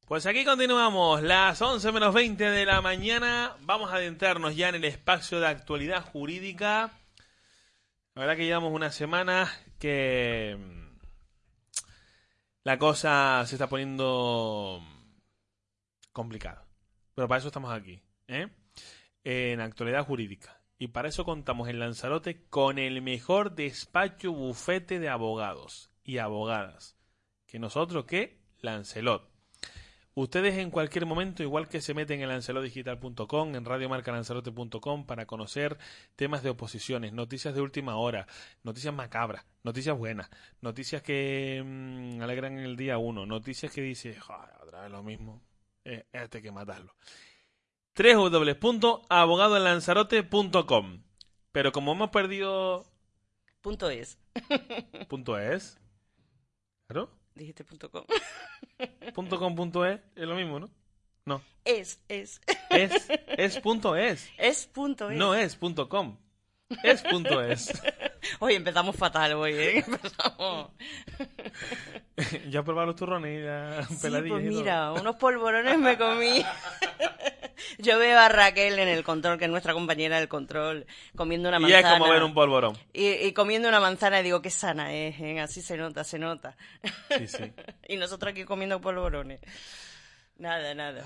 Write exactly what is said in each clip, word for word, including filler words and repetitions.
Pues aquí continuamos, las once menos veinte de la mañana. Vamos a adentrarnos ya en el espacio de actualidad jurídica. La verdad que llevamos una semana que la cosa se está poniendo complicada. Pero para eso estamos aquí, ¿eh? En actualidad jurídica. Y para eso contamos en Lanzarote con el mejor despacho bufete de abogados y abogadas. ¿Que nosotros qué? Lancelot. Ustedes en cualquier momento, igual que se meten en lancelot digital punto com, en radiomarca lanzarote punto com, para conocer temas de oposiciones, noticias de última hora, noticias macabras, noticias buenas, noticias que mmm, alegran el día uno, noticias que dice, otra vez lo mismo, eh, este hay que matarlo. doble u doble u doble u punto abogado en lanzarote punto com. Pero como hemos perdido... Punto es. Punto es. ¿Claro? Dijiste punto com. Punto com punto es es lo mismo, ¿no? No. Es, es. Es, es punto es. Es punto es. No es punto com. Es punto es. Hoy empezamos fatal, hoy, ¿eh? Empezamos. Ya probaron los turrones y las Sí, peladillas pues y todo. mira, unos polvorones me comí. Yo veo a Raquel en el control, que es nuestra compañera del control, comiendo una Y manzana. es como ver un polvorón. Y, y comiendo una manzana y digo, qué sana es, ¿eh? Así se nota, se nota. Sí, sí. Y nosotros aquí comiendo polvorones. Nada, nada.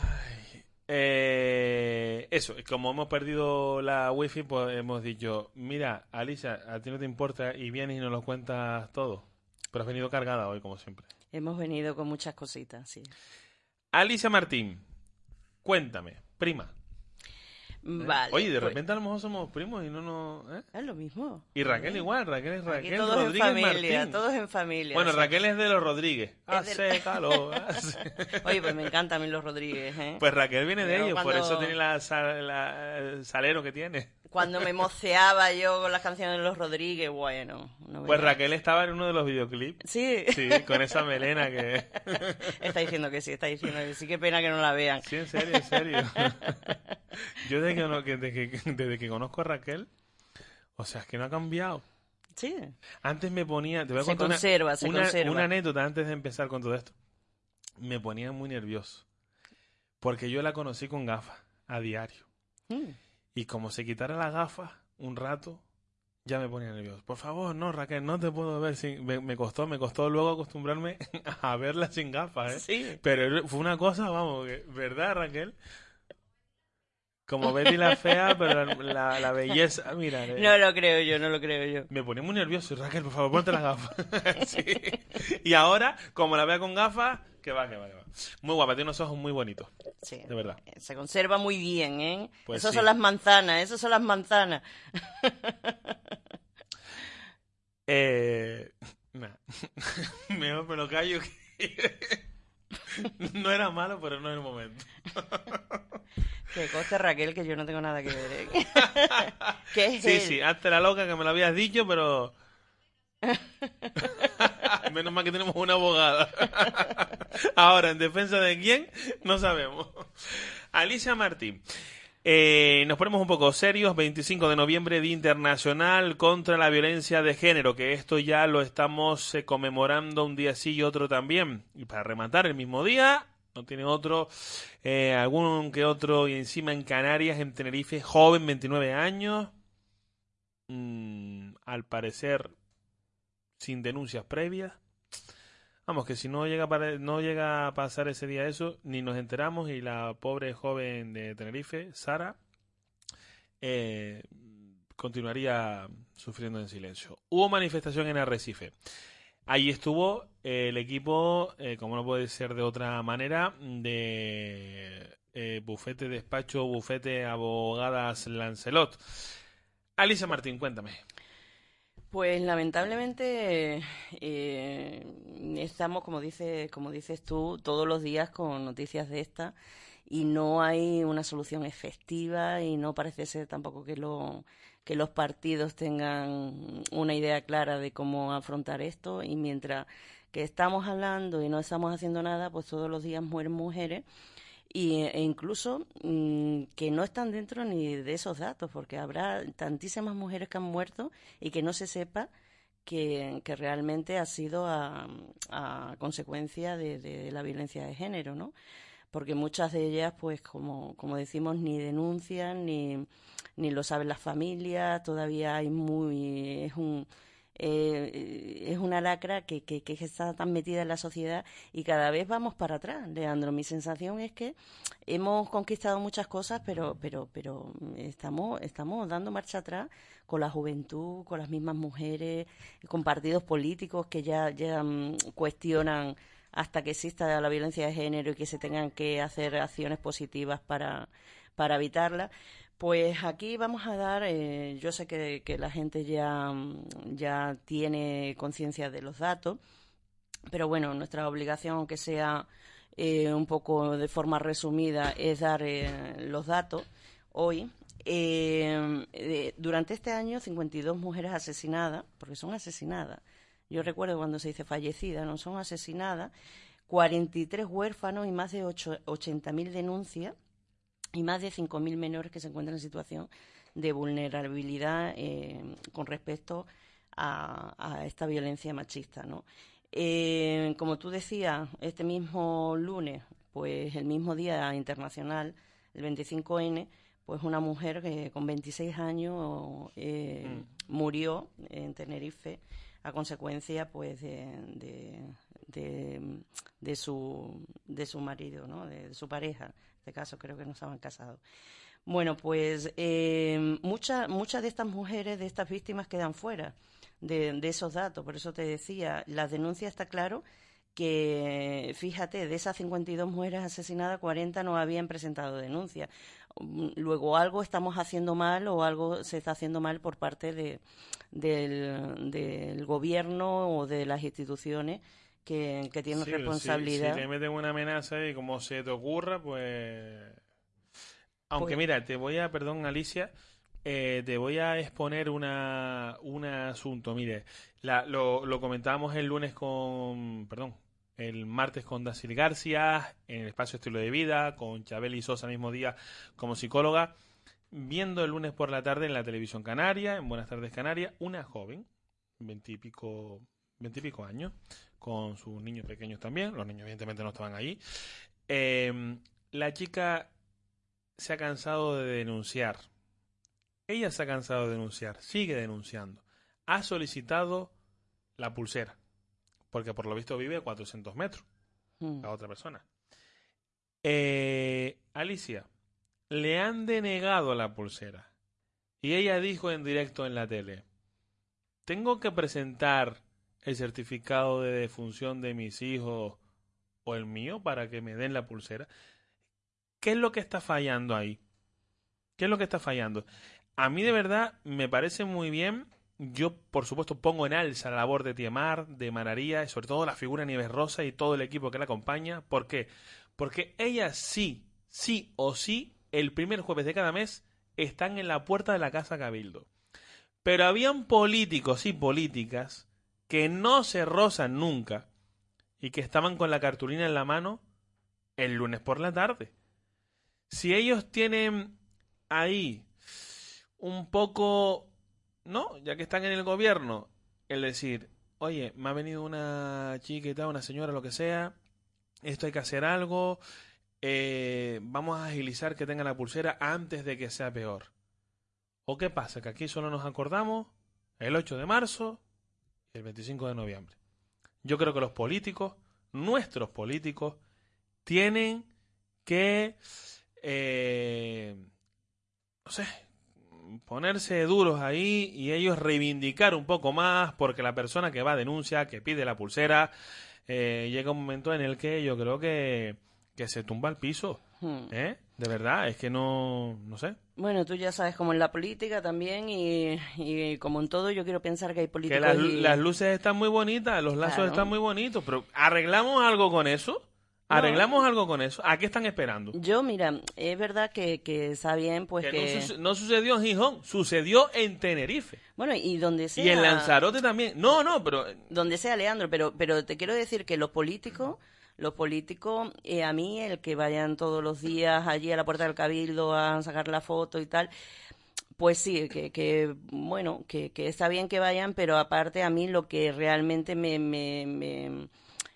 Eh, eso, como hemos perdido la wifi, pues hemos dicho, mira, Alicia, a ti no te importa y vienes y nos lo cuentas todo. Pero has venido cargada hoy, como siempre. Hemos venido con muchas cositas, sí. Alicia Martín, cuéntame, prima. Vale. Oye, de pues, repente a lo mejor somos primos y no nos... ¿eh? es lo mismo. Y Raquel ¿Eh? igual, Raquel es Aquí Raquel todos Rodríguez en familia, Martín. todos en familia. Bueno, sí. Raquel es de los Rodríguez. Es del- Hace calor. hace- Oye, pues me encantan a mí los Rodríguez, ¿eh? Pues Raquel viene de Yo ellos, por cuando- eso tiene la, sal- la- el salero que tiene. Cuando me moceaba yo con las canciones de los Rodríguez, bueno. No Pues veas. Raquel estaba en uno de los videoclips. Sí. Sí, con esa melena que... Está diciendo que sí, está diciendo que sí. Qué pena que no la vean. Sí, en serio, en serio. Yo desde que, no- que- desde que, desde que conozco a Raquel, o sea, es que no ha cambiado. Sí. Antes me ponía... Te voy a Se contar una- conserva, se una, conserva. una anécdota antes de empezar con todo esto. Me ponía muy nervioso. Porque yo la conocí con gafas, a diario. Mm. Y como se quitara las gafas un rato, ya me ponía nervioso. Por favor, no, Raquel, no te puedo ver sin... Me, me costó, me costó luego acostumbrarme a verla sin gafas, ¿eh? Sí. Pero fue una cosa, vamos, que- ¿verdad, Raquel? Como Betty la fea, pero la, la, la belleza, mira. eh, No lo creo yo, no lo creo yo. Me ponía muy nervioso. Raquel, por favor, ponte las gafas. Sí. Y ahora, como la veo con gafas, que va, que va, que va. Muy guapa, tiene unos ojos muy bonitos, Sí. de verdad. Se conserva muy bien, ¿eh? Pues Esas sí. son las manzanas, esas son las manzanas. Eh... Nah. Mejor me lo callo que... No era malo, pero no es el momento. Que conste, Raquel, que yo no tengo nada que ver, ¿eh? ¿Qué es Sí, él? sí, hazte la loca que me lo habías dicho, pero... Menos mal que tenemos una abogada. Ahora, ¿en defensa de quién? No sabemos. Alicia Martín. Eh, nos ponemos un poco serios. veinticinco de noviembre, Día Internacional contra la Violencia de Género, que esto ya lo estamos eh, conmemorando un día sí y otro también. Y para rematar, el mismo día, no tiene otro, eh, algún que otro, y encima en Canarias, en Tenerife, joven, veintinueve años, mm, al parecer sin denuncias previas. Vamos, que si no llega, a pare- no llega a pasar ese día eso, ni nos enteramos, y la pobre joven de Tenerife, Sara, eh, continuaría sufriendo en silencio. Hubo manifestación en Arrecife. Ahí estuvo eh, el equipo, eh, como no puede ser de otra manera, de eh, Bufete Despacho, Bufete Abogadas Lancelot. Alicia Martín, cuéntame. Pues lamentablemente eh, estamos, como dices, como dices tú, todos los días con noticias de estas y no hay una solución efectiva y no parece ser tampoco que, lo, que los partidos tengan una idea clara de cómo afrontar esto, y mientras que estamos hablando y no estamos haciendo nada, pues todos los días mueren mujeres. Y, e incluso mmm, que no están dentro ni de esos datos, porque habrá tantísimas mujeres que han muerto y que no se sepa que, que realmente ha sido a, a consecuencia de, de la violencia de género, ¿no? Porque muchas de ellas, pues como, como decimos, ni denuncian, ni, ni lo saben las familias, todavía hay muy... es un eh, es una lacra que, que, que está tan metida en la sociedad y cada vez vamos para atrás, Leandro. Mi sensación es que hemos conquistado muchas cosas, pero pero pero estamos estamos dando marcha atrás con la juventud, con las mismas mujeres, con partidos políticos que ya, ya um, cuestionan hasta que exista la violencia de género y que se tengan que hacer acciones positivas para, para evitarla. Pues aquí vamos a dar, eh, yo sé que, que la gente ya, ya tiene conciencia de los datos, pero bueno, nuestra obligación, aunque sea eh, un poco de forma resumida, es dar eh, los datos hoy. Eh, eh, durante este año, cincuenta y dos mujeres asesinadas, porque son asesinadas. Yo recuerdo cuando se dice fallecida, no son asesinadas, cuarenta y tres huérfanos y más de ochenta mil denuncias y más de cinco mil menores que se encuentran en situación de vulnerabilidad eh, con respecto a, a esta violencia machista, ¿no? Eh, como tú decías, este mismo lunes, pues el mismo Día Internacional, el veinticinco ene, pues una mujer que con veintiséis años eh, mm. murió en Tenerife a consecuencia pues de, de, de, de su de su marido, ¿no? De, de su pareja. En este caso creo que no estaban casados. Bueno, pues eh, muchas muchas de estas mujeres, de estas víctimas quedan fuera de, de esos datos. Por eso te decía, las denuncias está claro que, fíjate, de esas cincuenta y dos mujeres asesinadas, cuarenta no habían presentado denuncia. Luego algo estamos haciendo mal o algo se está haciendo mal por parte de, del, del gobierno o de las instituciones que, que tienen sí, responsabilidad. Si, si te meten una amenaza y como se te ocurra, pues... Aunque pues... mira, te voy a, perdón Alicia, eh, te voy a exponer una, un asunto. Mire, la, lo, lo comentábamos el lunes con, perdón, el martes con Dacil García, en el espacio Estilo de Vida, con Chabeli Sosa el mismo día como psicóloga, viendo el lunes por la tarde en la televisión canaria, en Buenas Tardes Canarias, una joven, veintipico, veintipico años, con sus niños pequeños también, los niños evidentemente no estaban allí. Eh, la chica se ha cansado de denunciar. Ella se ha cansado de denunciar, sigue denunciando. Ha solicitado la pulsera, porque por lo visto vive a cuatrocientos metros, mm. la otra persona. Eh, Alicia, le han denegado la pulsera. Y ella dijo en directo en la tele, ¿tengo que presentar el certificado de defunción de mis hijos o el mío para que me den la pulsera? ¿Qué es lo que está fallando ahí? ¿Qué es lo que está fallando? A mí de verdad me parece muy bien. Yo, por supuesto, pongo en alza la labor de Tiemar, de Mararía, y sobre todo la figura de Nieves Rosa y todo el equipo que la acompaña. ¿Por qué? Porque ellas sí, sí o sí, el primer jueves de cada mes, están en la puerta de la Casa Cabildo. Pero habían políticos y políticas que no se rozan nunca y que estaban con la cartulina en la mano el lunes por la tarde. Si ellos tienen ahí un poco, ¿no? Ya que están en el gobierno, el decir, oye, me ha venido una chiquita, una señora, lo que sea, esto hay que hacer algo, eh, vamos a agilizar que tenga la pulsera antes de que sea peor. ¿O qué pasa? Que aquí solo nos acordamos el ocho de marzo y el veinticinco de noviembre. Yo creo que los políticos, nuestros políticos, tienen que, eh, no sé, ponerse duros ahí y ellos reivindicar un poco más, porque la persona que va a denuncia, que pide la pulsera, eh, llega un momento en el que yo creo que, que se tumba al piso. ¿Eh? De verdad, es que no, no sé. Bueno, tú ya sabes, como en la política también y, y como en todo, yo quiero pensar que hay políticos... Que las, y... las luces están muy bonitas, los lazos claro. están muy bonitos, pero ¿arreglamos algo con eso? ¿Arreglamos no. algo con eso? ¿A qué están esperando? Yo, mira, es verdad que, que está bien, pues que... que... No, su no sucedió en Gijón, sucedió en Tenerife. Bueno, y donde sea... Y en Lanzarote también. No, no, pero... Donde sea, Leandro, pero, pero te quiero decir que los políticos... Los políticos, eh, a mí, el que vayan todos los días allí a la puerta del Cabildo a sacar la foto y tal, Pues sí, que, que bueno, que, que está bien que vayan, pero aparte a mí lo que realmente me, me, me,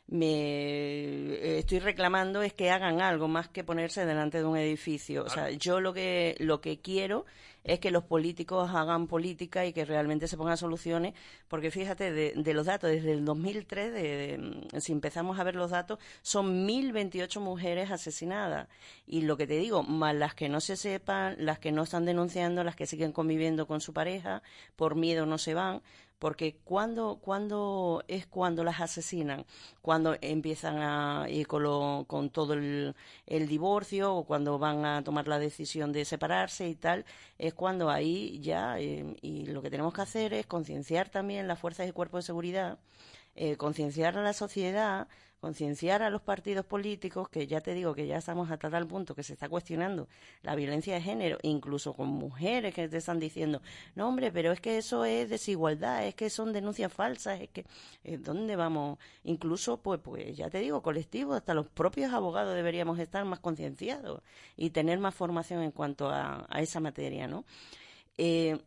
me estoy reclamando es que hagan algo más que ponerse delante de un edificio. O sea, yo lo que, lo que quiero es que los políticos hagan política y que realmente se pongan soluciones, porque fíjate, de, de los datos, desde el dos mil tres, de, de, si empezamos a ver los datos, son mil veintiocho mujeres asesinadas. Y lo que te digo, más las que no se sepan, las que no están denunciando, las que siguen conviviendo con su pareja, por miedo no se van. Porque cuando, cuando es cuando las asesinan, cuando empiezan a ir con, lo, con todo el, el divorcio o cuando van a tomar la decisión de separarse y tal, es cuando ahí ya, eh, y lo que tenemos que hacer es concienciar también las fuerzas y cuerpos de seguridad, eh, concienciar a la sociedad, concienciar a los partidos políticos, que ya te digo que ya estamos hasta tal punto que se está cuestionando la violencia de género, incluso con mujeres que te están diciendo, no hombre, pero es que eso es desigualdad, es que son denuncias falsas, es que, eh, ¿dónde vamos? Incluso, pues, pues ya te digo, colectivos, hasta los propios abogados deberíamos estar más concienciados y tener más formación en cuanto a, a esa materia, ¿no? Eh,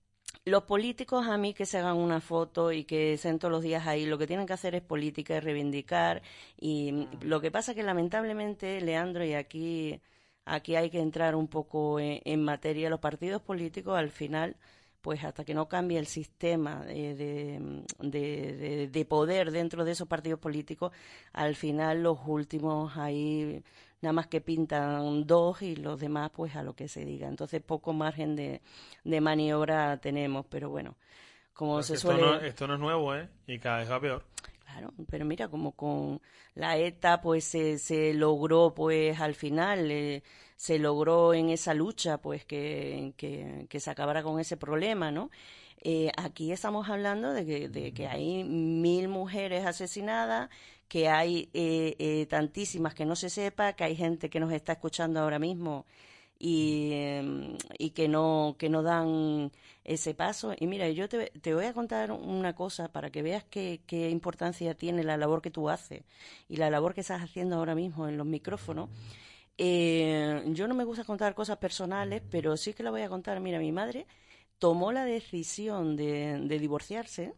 Los políticos, a mí, que se hagan una foto y que estén todos los días ahí, lo que tienen que hacer es política y reivindicar. Y lo que pasa que lamentablemente, Leandro, y aquí, aquí hay que entrar un poco en, en materia, los partidos políticos al final, pues hasta que no cambie el sistema de, de, de, de, de poder dentro de esos partidos políticos, al final los últimos ahí nada más que pintan dos y los demás pues a lo que se diga. Entonces poco margen de, de maniobra tenemos, pero bueno, como Pero se esto suele... no, esto no es nuevo, ¿eh? Y cada vez va peor. Claro, pero mira, como con la ETA pues se, se logró pues al final, eh, se logró en esa lucha pues que, que, que se acabara con ese problema, ¿no? Eh, aquí estamos hablando de que, de que hay mil mujeres asesinadas, que hay eh, eh, tantísimas que no se sepa, que hay gente que nos está escuchando ahora mismo y, eh, y que no que no dan ese paso. Y mira, yo te, te voy a contar una cosa para que veas qué, qué importancia tiene la labor que tú haces y la labor que estás haciendo ahora mismo en los micrófonos. Eh, yo no me gusta contar cosas personales, pero sí que la voy a contar. Mira, mi madre tomó la decisión de, de divorciarse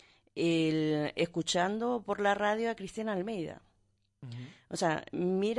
el, escuchando por la radio a Cristina Almeida. Uh-huh. O sea, mira,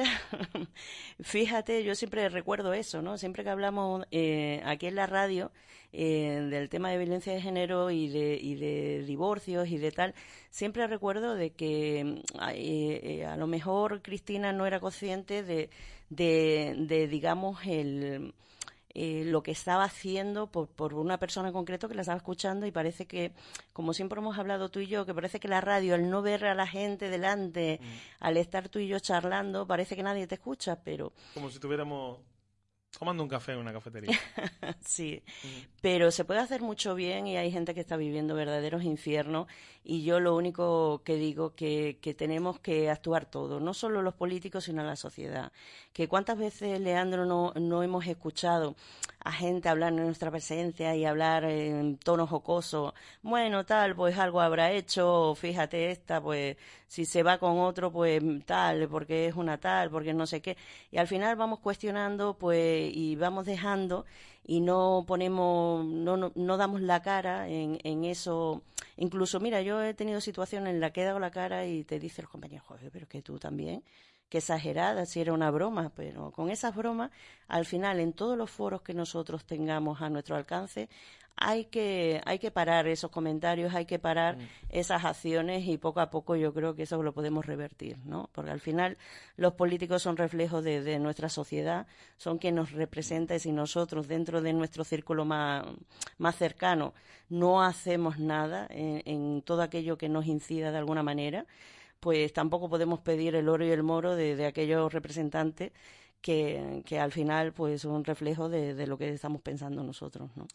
fíjate, yo siempre recuerdo eso, ¿no? Siempre que hablamos eh, aquí en la radio eh, del tema de violencia de género y de, y de divorcios y de tal, siempre recuerdo de que eh, eh, a lo mejor Cristina no era consciente de, de, de digamos, el... Eh, lo que estaba haciendo por, por una persona en concreto que la estaba escuchando y parece que, como siempre hemos hablado tú y yo, que parece que la radio, al no ver a la gente delante, mm. al estar tú y yo charlando, parece que nadie te escucha, pero... Como si tuviéramos tomando un café en una cafetería. Sí, uh-huh. Pero se puede hacer mucho bien y hay gente que está viviendo verdaderos infiernos y yo lo único que digo que, que tenemos que actuar todos, no solo los políticos sino la sociedad. Que cuántas veces, Leandro, no, no hemos escuchado a gente hablar en nuestra presencia y hablar en tono jocoso, bueno, tal, pues algo habrá hecho, fíjate esta, pues si se va con otro, pues tal, porque es una tal, porque no sé qué, y al final vamos cuestionando, pues, y vamos dejando y no ponemos, no, no, no damos la cara en, en eso. Incluso, mira, yo he tenido situaciones en las que he dado la cara y te dice el compañero, joder, pero que tú también, que exagerada, si era una broma, pero con esas bromas, al final, en todos los foros que nosotros tengamos a nuestro alcance, hay que, hay que parar esos comentarios, hay que parar mm. esas acciones y poco a poco yo creo que eso lo podemos revertir, ¿no? Porque al final los políticos son reflejos de, de nuestra sociedad, son quien nos representa y si nosotros dentro de nuestro círculo más, más cercano no hacemos nada en, en todo aquello que nos incida de alguna manera, pues tampoco podemos pedir el oro y el moro de, de aquellos representantes que, que al final pues son un reflejo de, de lo que estamos pensando nosotros, ¿no?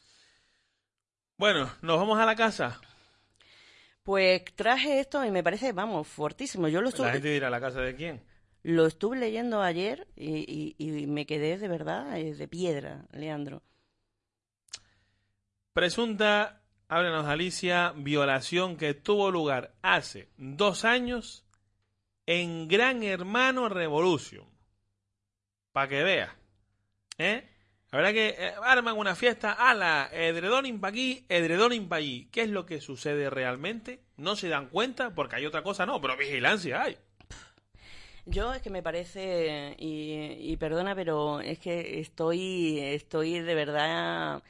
Bueno, ¿nos vamos a la casa? Pues traje esto y me parece, vamos, fortísimo. Yo lo estuve... La gente dirá, ¿la casa de quién? Lo estuve leyendo ayer y, y, y me quedé de verdad de piedra, Leandro. Presunta... Háblanos, Alicia, violación que tuvo lugar hace dos años en Gran Hermano Revolution. Para que vea. ¿Eh? La verdad que eh, arman una fiesta, ala, edredón pa' aquí, edredón pa' allí. ¿Qué es lo que sucede realmente? ¿No se dan cuenta? Porque hay otra cosa, no, pero vigilancia hay. Yo es que me parece, y, y perdona, pero es que estoy, estoy de verdad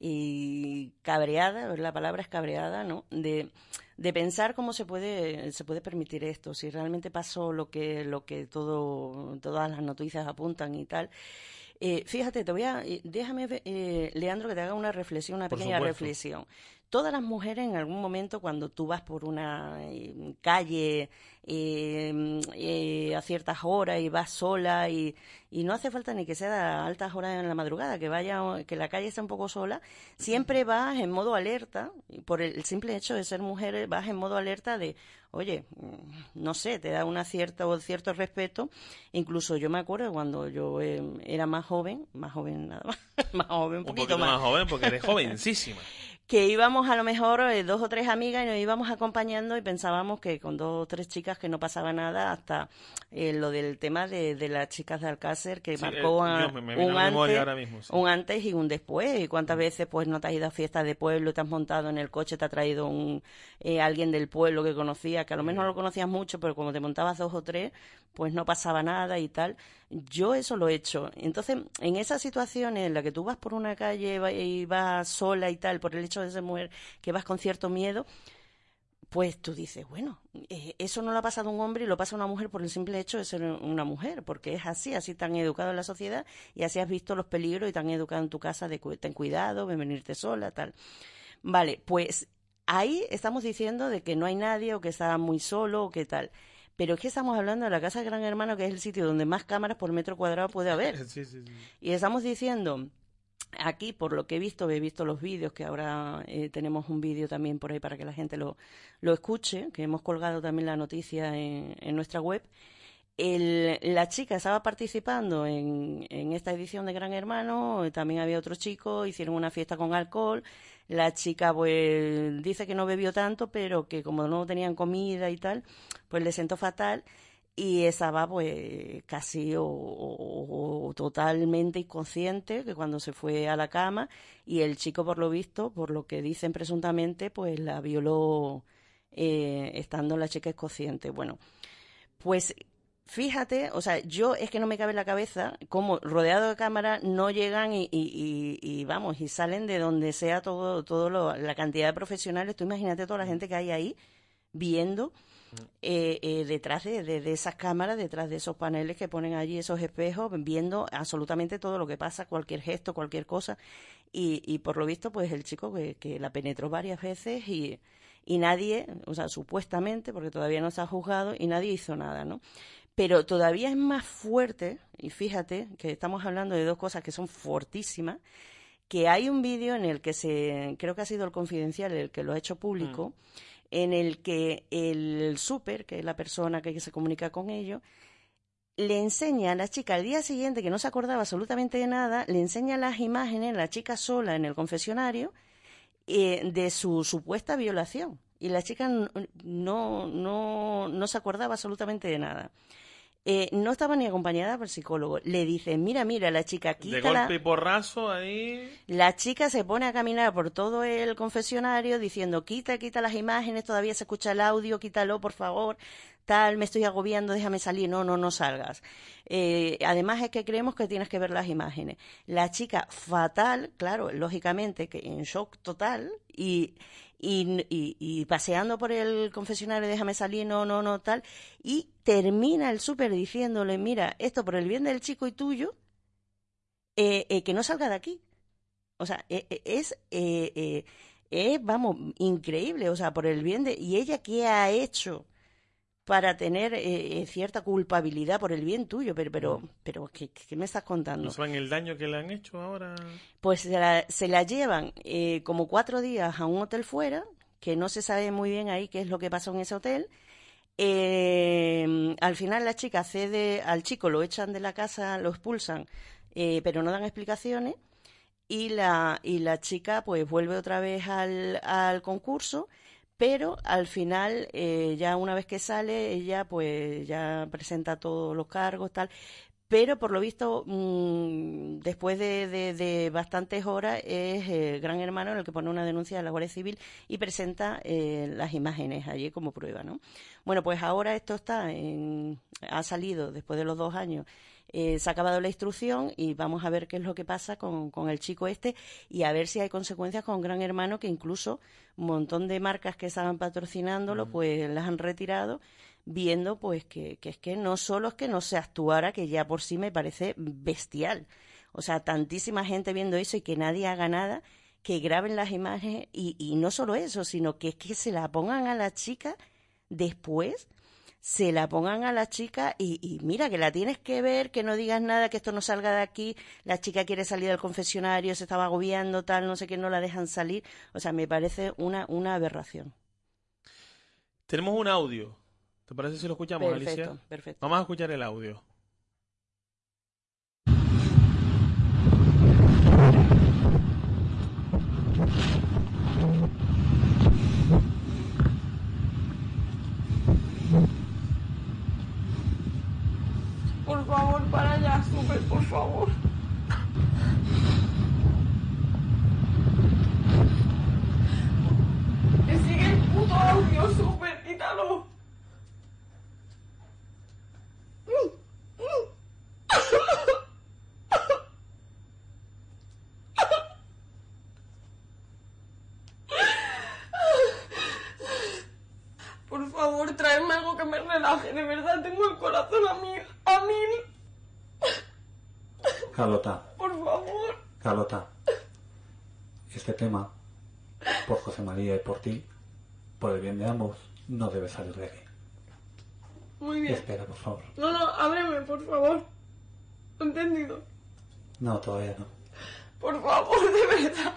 y cabreada, la palabra es cabreada, ¿no? De, de pensar cómo se puede, se puede permitir esto, si realmente pasó lo que, lo que todo, todas las noticias apuntan y tal. Eh, fíjate, te voy a, eh, déjame, eh, Leandro, que te haga una reflexión, una Por pequeña supuesto. reflexión. Todas las mujeres en algún momento cuando tú vas por una eh, calle eh, eh, a ciertas horas y vas sola y, y no hace falta ni que sea a altas horas en la madrugada, que vaya, que la calle esté un poco sola, siempre vas en modo alerta, y por el simple hecho de ser mujer vas en modo alerta de, oye, no sé, te da una cierta o cierto respeto. Incluso yo me acuerdo cuando yo eh, era más joven, más joven nada más, más joven, un Un poquito, poquito más, más joven porque eres jovencísima. que íbamos a lo mejor eh, dos o tres amigas y nos íbamos acompañando y pensábamos que con dos o tres chicas que no pasaba nada hasta eh, lo del tema de, de las chicas de Alcácer que Sí, marcó eh, a- yo me, me vino un a la memoria antes, ahora mismo. Sí. un antes y un después. Y cuántas veces pues no te has ido a fiestas de pueblo, te has montado en el coche, te ha traído un eh, alguien del pueblo que conocías, que a lo mejor no lo conocías mucho, pero como te montabas dos o tres, pues no pasaba nada y tal. Yo eso lo he hecho. Entonces, en esas situaciones en las que tú vas por una calle va- y vas sola y tal, por el hecho de ser mujer, que vas con cierto miedo, pues tú dices, bueno, eh, eso no lo ha pasado a un hombre y lo pasa a una mujer por el simple hecho de ser una mujer, porque es así, así te han educado en la sociedad y así has visto los peligros y te han educado en tu casa de cu- ten cuidado, ven venirte sola, tal. Vale, pues ahí estamos diciendo de que no hay nadie o que está muy solo o que tal. Pero es que estamos hablando de la casa de Gran Hermano, que es el sitio donde más cámaras por metro cuadrado puede haber. Sí, sí, sí. Y estamos diciendo, aquí, por lo que he visto, he visto los vídeos, que ahora eh, tenemos un vídeo también por ahí para que la gente lo, lo escuche, que hemos colgado también la noticia en, en nuestra web. El, la chica estaba participando en, en esta edición de Gran Hermano, eh, también había otro chico, hicieron una fiesta con alcohol. La chica pues dice que no bebió tanto, pero que como no tenían comida y tal, pues le sentó fatal y estaba pues casi o, o- o totalmente inconsciente, que cuando se fue a la cama y el chico por lo visto, por lo que dicen presuntamente, pues la violó eh, estando la chica inconsciente. Bueno, pues fíjate, o sea, yo es que no me cabe en la cabeza cómo rodeado de cámaras no llegan y, y- y- y, vamos, y salen de donde sea todo, todo lo- la cantidad de profesionales. Tú imagínate toda la gente que hay ahí viendo eh, eh, detrás de, de- de esas cámaras, detrás de esos paneles que ponen allí, esos espejos, viendo absolutamente todo lo que pasa, cualquier gesto, cualquier cosa. Y, y por lo visto, pues el chico que, que la penetró varias veces y, y nadie, o sea, supuestamente, porque todavía no está juzgado, y nadie hizo nada, ¿no? Pero todavía es más fuerte, y fíjate que estamos hablando de dos cosas que son fortísimas, que hay un vídeo en el que se, creo que ha sido el Confidencial el que lo ha hecho público, mm. en el que el súper, que es la persona que se comunica con ellos, le enseña a la chica al día siguiente, que no se acordaba absolutamente de nada, le enseña las imágenes, la chica sola en el confesionario, eh, de su supuesta violación. Y la chica no, no, no, no se acordaba absolutamente de nada. Eh, no estaba ni acompañada por el psicólogo. Le dice, mira, mira, la chica, quítala. De golpe y porrazo ahí. La chica se pone a caminar por todo el confesionario diciendo, quita, quita las imágenes, todavía se escucha el audio, quítalo, por favor, tal, me estoy agobiando, déjame salir, no, no, no salgas. Eh, además es que creemos que tienes que ver las imágenes. La chica fatal, claro, lógicamente, que en shock total y... Y, y, y paseando por el confesionario, déjame salir, no, no, no, tal, y termina el súper diciéndole, mira, esto por el bien del chico y tuyo, eh, eh, que no salga de aquí. O sea, eh, eh, es, eh, eh, eh, vamos, increíble, o sea, por el bien de... ¿Y ella qué ha hecho para tener eh, cierta culpabilidad por el bien tuyo? Pero, pero, mm. pero ¿qué, ¿qué me estás contando? ¿No saben el daño que le han hecho ahora? Pues se la, se la llevan eh, como cuatro días a un hotel fuera, que no se sabe muy bien ahí qué es lo que pasó en ese hotel. Eh, al final la chica cede, al chico lo echan de la casa, lo expulsan, eh, pero no dan explicaciones. Y la, y la chica pues vuelve otra vez al, al concurso, pero al final, eh, ya una vez que sale, ella pues ya presenta todos los cargos, tal. pero por lo visto, mmm, después de, de, de bastantes horas, es el Gran Hermano en el que pone una denuncia a la Guardia Civil y presenta eh, las imágenes allí como prueba, ¿no? Bueno, pues ahora esto está en, ha salido después de los dos años. Eh, se ha acabado la instrucción y vamos a ver qué es lo que pasa con, con el chico este y a ver si hay consecuencias con Gran Hermano, que incluso un montón de marcas que estaban patrocinándolo, uh-huh. pues las han retirado, viendo pues que, que es que no solo es que no se actuara, que ya por sí me parece bestial. O sea, tantísima gente viendo eso y que nadie haga nada, que graben las imágenes y, y no solo eso, sino que es que se la pongan a la chica después, se la pongan a la chica y, y mira, que la tienes que ver, que no digas nada, que esto no salga de aquí, la chica quiere salir del confesionario, se estaba agobiando, tal, no sé qué, no la dejan salir. O sea, me parece una, una aberración. Tenemos un audio. ¿Te parece si lo escuchamos, perfecto, Alicia? Perfecto. Vamos a escuchar el audio. Por favor, para allá, Super, por favor. Que sigue el puto audio, Super, quítalo. Por favor, tráeme algo que me relaje, de verdad, tengo el corazón a mil, a mil. Carlota. Por favor. Carlota. Este tema, por José María y por ti, por el bien de ambos, no debe salir de aquí. Muy bien. Espera, por favor. No, no, ábreme, por favor. ¿Entendido? No, todavía no. Por favor, de verdad.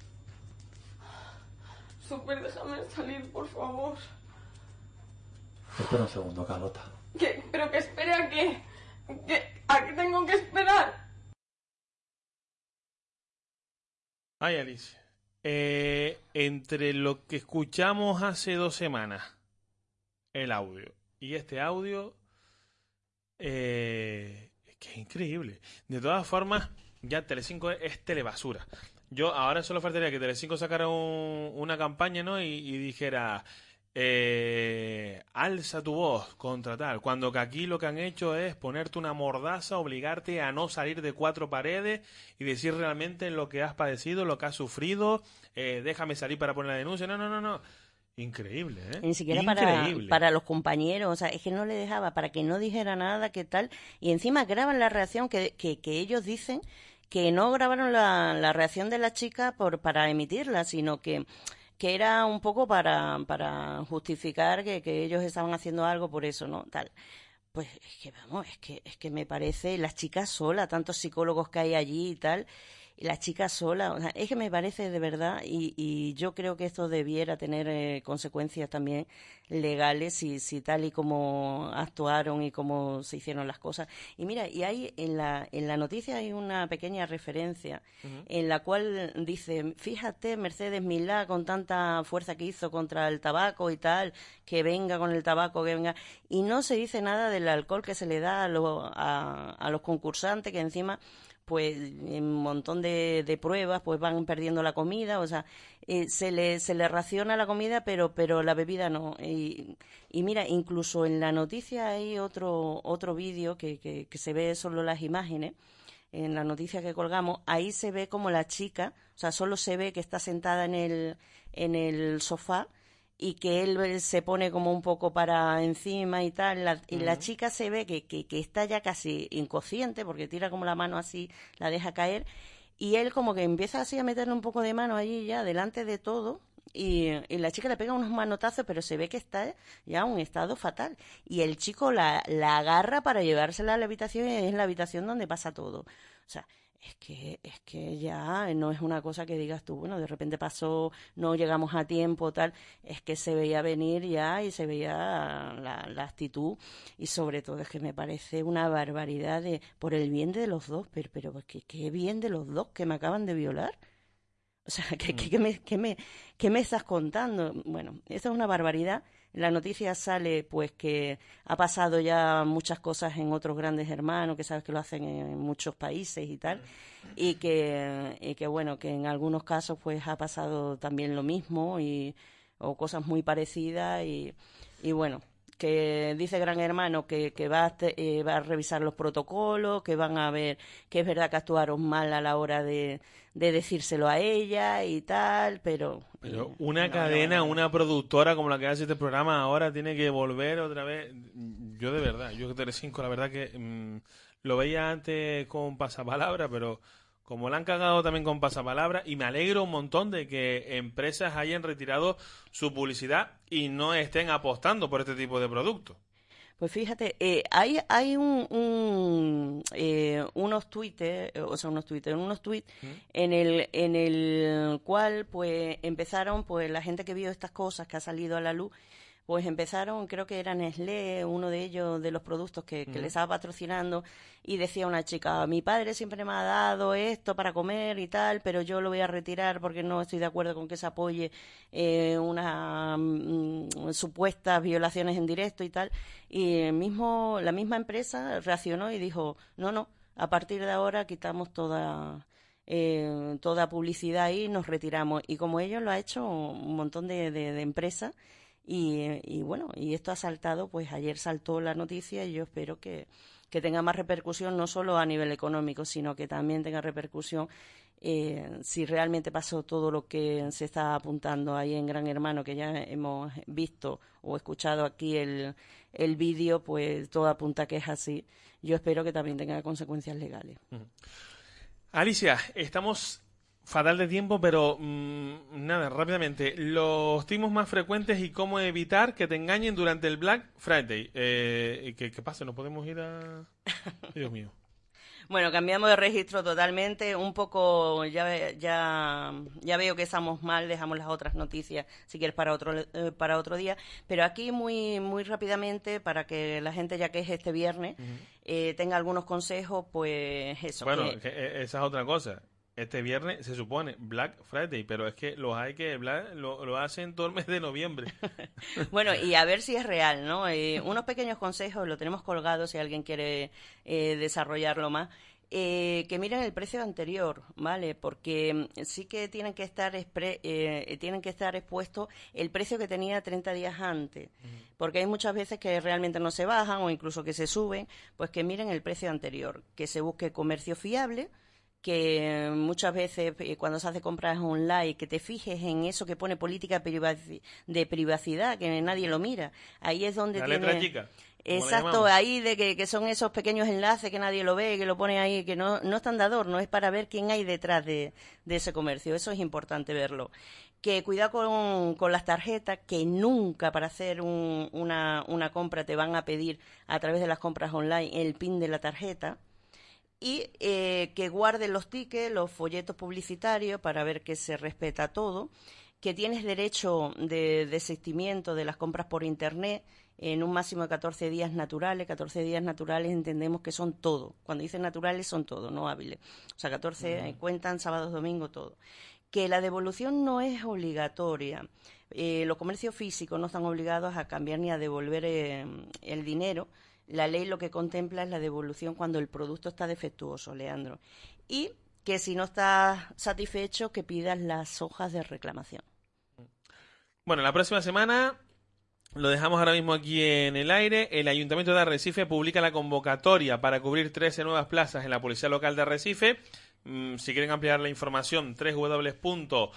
Super, déjame salir, por favor. Espera un segundo, Carlota. ¿Qué? ¿Pero que espere a qué? ¿Qué? ¿A qué tengo que esperar? Ay, Alicia. Eh, entre lo que escuchamos hace dos semanas, el audio, y este audio, eh, es que es increíble. De todas formas, ya Telecinco es, es telebasura. Yo ahora solo faltaría que Telecinco sacara un, una campaña, ¿no? Y, y dijera... Eh, alza tu voz contra tal, cuando que aquí lo que han hecho es ponerte una mordaza, obligarte a no salir de cuatro paredes y decir realmente lo que has padecido, lo que has sufrido, eh, déjame salir para poner la denuncia. No, no, no, no. Increíble, ¿eh? Ni siquiera Increíble. Para, para los compañeros, o sea, es que no le dejaba para que no dijera nada, qué tal, y encima graban la reacción que, que, que ellos dicen que no grabaron la, la reacción de la chica por para emitirla, sino que que era un poco para, para justificar que, que ellos estaban haciendo algo por eso, ¿no? Tal. Pues es que, vamos, es que, es que me parece, las chicas solas, tantos psicólogos que hay allí y tal, y las chicas solas, o sea, es que me parece de verdad, y, y yo creo que esto debiera tener eh, consecuencias también legales, si, si tal y como actuaron y cómo se hicieron las cosas. Y mira, y hay en la, en la noticia hay una pequeña referencia uh-huh. en la cual dice, fíjate, Mercedes Milá, con tanta fuerza que hizo contra el tabaco y tal, que venga con el tabaco, que venga, y no se dice nada del alcohol que se le da a, lo, a, a los concursantes, que encima pues en un montón de, de pruebas pues van perdiendo la comida, o sea, eh, se le se le raciona la comida, pero pero la bebida no. Y, y mira, incluso en la noticia hay otro otro vídeo que, que, que se ve solo las imágenes, en la noticia que colgamos, ahí se ve como la chica, o sea, solo se ve que está sentada en el en el sofá, y que él se pone como un poco para encima y tal, la, y uh-huh. la chica se ve que, que, que está ya casi inconsciente, porque tira como la mano así, la deja caer, y él como que empieza así a meterle un poco de mano allí ya, delante de todo, y, y la chica le pega unos manotazos, pero se ve que está ya en un estado fatal, y el chico la, la agarra para llevársela a la habitación, y es la habitación donde pasa todo. O sea, es que es que ya no es una cosa que digas tú, bueno, de repente pasó, no llegamos a tiempo, tal, es que se veía venir ya y se veía la, la actitud, y sobre todo es que me parece una barbaridad de por el bien de los dos, pero pero que qué bien de los dos que me acaban de violar. O sea, ¿qué, qué, qué, me, qué, me, ¿qué me estás contando? Bueno, eso es una barbaridad. en la noticia sale pues que ha pasado ya muchas cosas en otros grandes hermanos, que sabes que lo hacen en muchos países y tal, y que, y que bueno, que en algunos casos pues ha pasado también lo mismo y o cosas muy parecidas y, y bueno, que dice Gran Hermano que, que va, a te, eh, va a revisar los protocolos, que van a ver que es verdad que actuaron mal a la hora de, de decírselo a ella y tal, pero... Pero eh, una no, cadena, no, no. una productora como la que hace este programa ahora tiene que volver otra vez. Yo de verdad, yo que Telecinco, la verdad que mmm, lo veía antes con pasapalabra, pero... Como la han cagado también con pasapalabra, y me alegro un montón de que empresas hayan retirado su publicidad y no estén apostando por este tipo de productos. Pues fíjate, eh, hay hay un, un eh, unos tweets, o sea, unos tweets, unos tweets ¿Mm? en el en el cual pues empezaron pues la gente que vio estas cosas que ha salido a la luz. Pues empezaron, creo que era Nestlé, uno de ellos, de los productos que, que uh-huh. le estaba patrocinando, y decía una chica, mi padre siempre me ha dado esto para comer y tal, pero yo lo voy a retirar porque no estoy de acuerdo con que se apoye eh, unas mm, supuestas violaciones en directo y tal. Y el mismo, la misma empresa reaccionó y dijo, no, no, a partir de ahora quitamos toda... Eh, toda publicidad ahí y nos retiramos. Y como ellos lo ha hecho un montón de, de, de empresas, Y, y bueno, y esto ha saltado, pues ayer saltó la noticia y yo espero que, que tenga más repercusión, no solo a nivel económico, sino que también tenga repercusión eh, si realmente pasó todo lo que se está apuntando ahí en Gran Hermano, que ya hemos visto o escuchado aquí el, el vídeo, pues todo apunta que es así. Yo espero que también tenga consecuencias legales. Uh-huh. Alicia, estamos... fatal de tiempo, pero mmm, nada, rápidamente. Los timos más frecuentes y cómo evitar que te engañen durante el Black Friday. Eh, ¿qué, ¿Qué pasa? ¿No podemos ir a...? Dios mío. Bueno, cambiamos de registro totalmente. Un poco, ya ya ya veo que estamos mal, dejamos las otras noticias, si quieres, para otro eh, para otro día. Pero aquí muy muy rápidamente, para que la gente, ya que es este viernes, uh-huh. eh, tenga algunos consejos, pues eso. Bueno, que... que esa es otra cosa. Este viernes se supone Black Friday, pero es que los hay que Black, lo, lo hacen todo el mes de noviembre. Bueno, y a ver si es real, ¿no? Eh, unos pequeños consejos, lo tenemos colgado si alguien quiere eh, desarrollarlo más. Eh, que miren el precio anterior, ¿vale? Porque sí que tienen que estar expre- eh, tienen que estar expuestos el precio que tenía treinta días antes, uh-huh. porque hay muchas veces que realmente no se bajan o incluso que se suben, pues que miren el precio anterior, que se busque comercio fiable, que muchas veces cuando se hace compras online, que te fijes en eso que pone política de privacidad, que nadie lo mira. Ahí es donde la tiene... letra chica. Exacto, ahí de que, que son esos pequeños enlaces que nadie lo ve, que lo pone ahí, que no, no están de adorno, es para ver quién hay detrás de, de ese comercio. Eso es importante verlo. Que cuidado con, con las tarjetas, que nunca para hacer un, una, una compra te van a pedir a través de las compras online el PIN de la tarjeta. Y eh, que guarden los tickets, los folletos publicitarios para ver que se respeta todo, que tienes derecho de desistimiento de las compras por internet en un máximo de catorce días naturales. catorce días naturales entendemos que son todo. Cuando dicen naturales son todo, no hábiles. O sea, catorce uh-huh. cuentan sábados, domingos, todo. Que la devolución no es obligatoria. Eh, los comercios físicos no están obligados a cambiar ni a devolver eh, el dinero. La ley lo que contempla es la devolución cuando el producto está defectuoso, Leandro. Y que si no estás satisfecho, que pidas las hojas de reclamación. Bueno, la próxima semana, lo dejamos ahora mismo aquí en el aire, el Ayuntamiento de Arrecife publica la convocatoria para cubrir trece nuevas plazas en la Policía Local de Arrecife. Mm, si quieren ampliar la información, doble u doble u doble u punto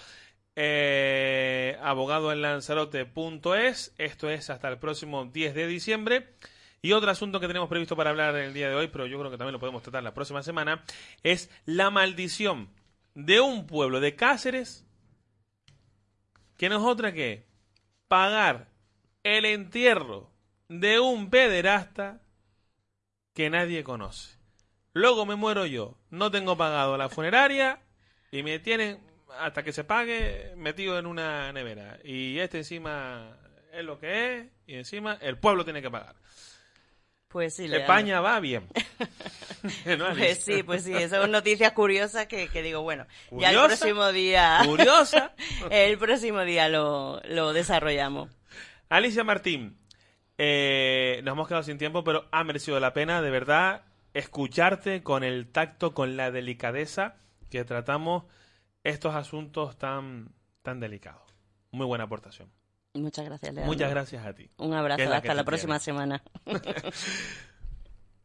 abogado en lanzarote punto es. Esto es hasta el próximo diez de diciembre. Y otro asunto que tenemos previsto para hablar el día de hoy, pero yo creo que también lo podemos tratar la próxima semana, es la maldición de un pueblo de Cáceres que no es otra que pagar el entierro de un pederasta que nadie conoce. Luego me muero yo, no tengo pagado la funeraria y me tienen, hasta que se pague, metido en una nevera. Y este encima es lo que es, y encima el pueblo tiene que pagar. Pues sí, España Leandro. Va bien. ¿No, pues sí, pues sí, son noticias curiosas que, que digo, bueno, ¿Curiosa? Ya el próximo día... ¿Curiosa? el próximo día lo, lo desarrollamos. Alicia Martín, eh, nos hemos quedado sin tiempo, pero ha merecido la pena, de verdad, escucharte con el tacto, con la delicadeza que tratamos estos asuntos tan, tan delicados. Muy buena aportación. Muchas gracias, Leandro. Muchas gracias a ti. Un abrazo, que es la hasta que la te próxima tiene. semana.